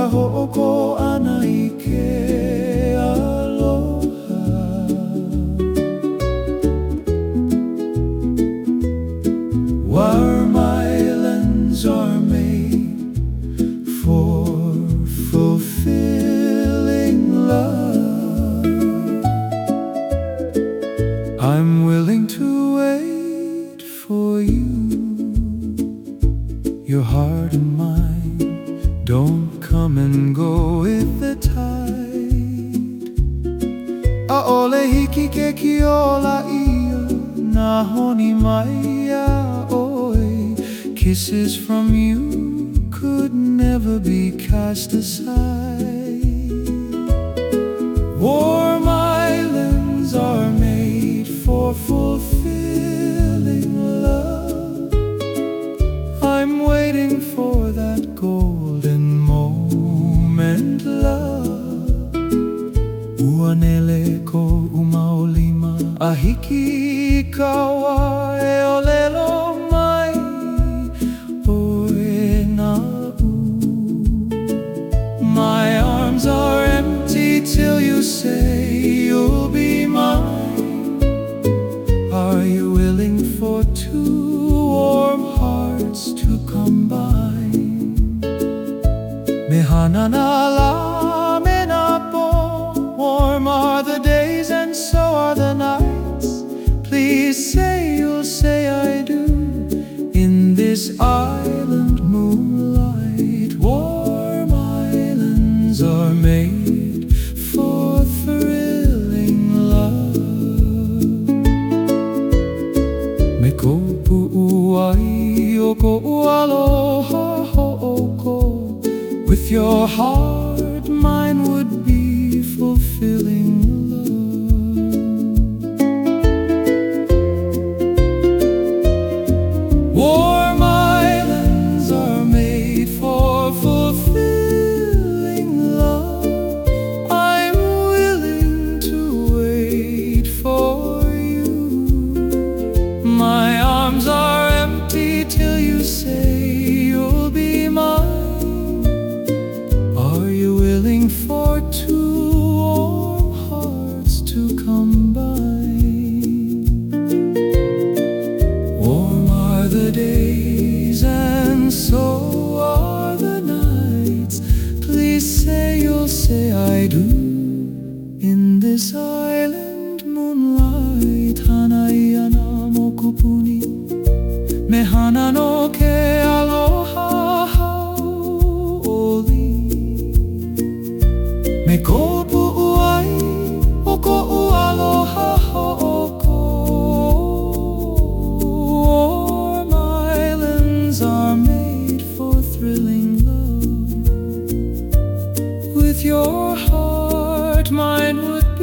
ho'oko ana I ke aloha. Warm islands are made for fulfilling love. I'm willing to wait for you. Your heart and mine don't come and go with the tide. A'ole hiki ke kiola ia, na honi mai ia oe. Kisses from you could never be cast aside. Warm islands are made for fulfilling love. I'm waiting for that golden moment, love. Uanele ko umaolima, ahiki kawa e olelo mai, oe na u. My arms are empty till you say you'll be mine. Are you willing for two warm hearts to combine? Mehanana la menapo, warm are the days and so are the nights. Please say you'll say I do in this island moonlight. Warm islands are made for thrilling love. Me kopu uai o ko aloha ho'oko. With your heart, mine would be fulfilling love. Warm islands are made for fulfilling love. I'm willing to wait for you. My arms are empty till you say you'll be mine. Are you willing for two warm hearts to combine? Warm are the days and so are the nights. Please say you'll say I do in this island moonlight. Hanai ana mokupuni, mehana no ke aloha hau'oli. Me kopu uai o ko aloha ho'oko. Warm islands are made for thrilling love. With your heart, mine would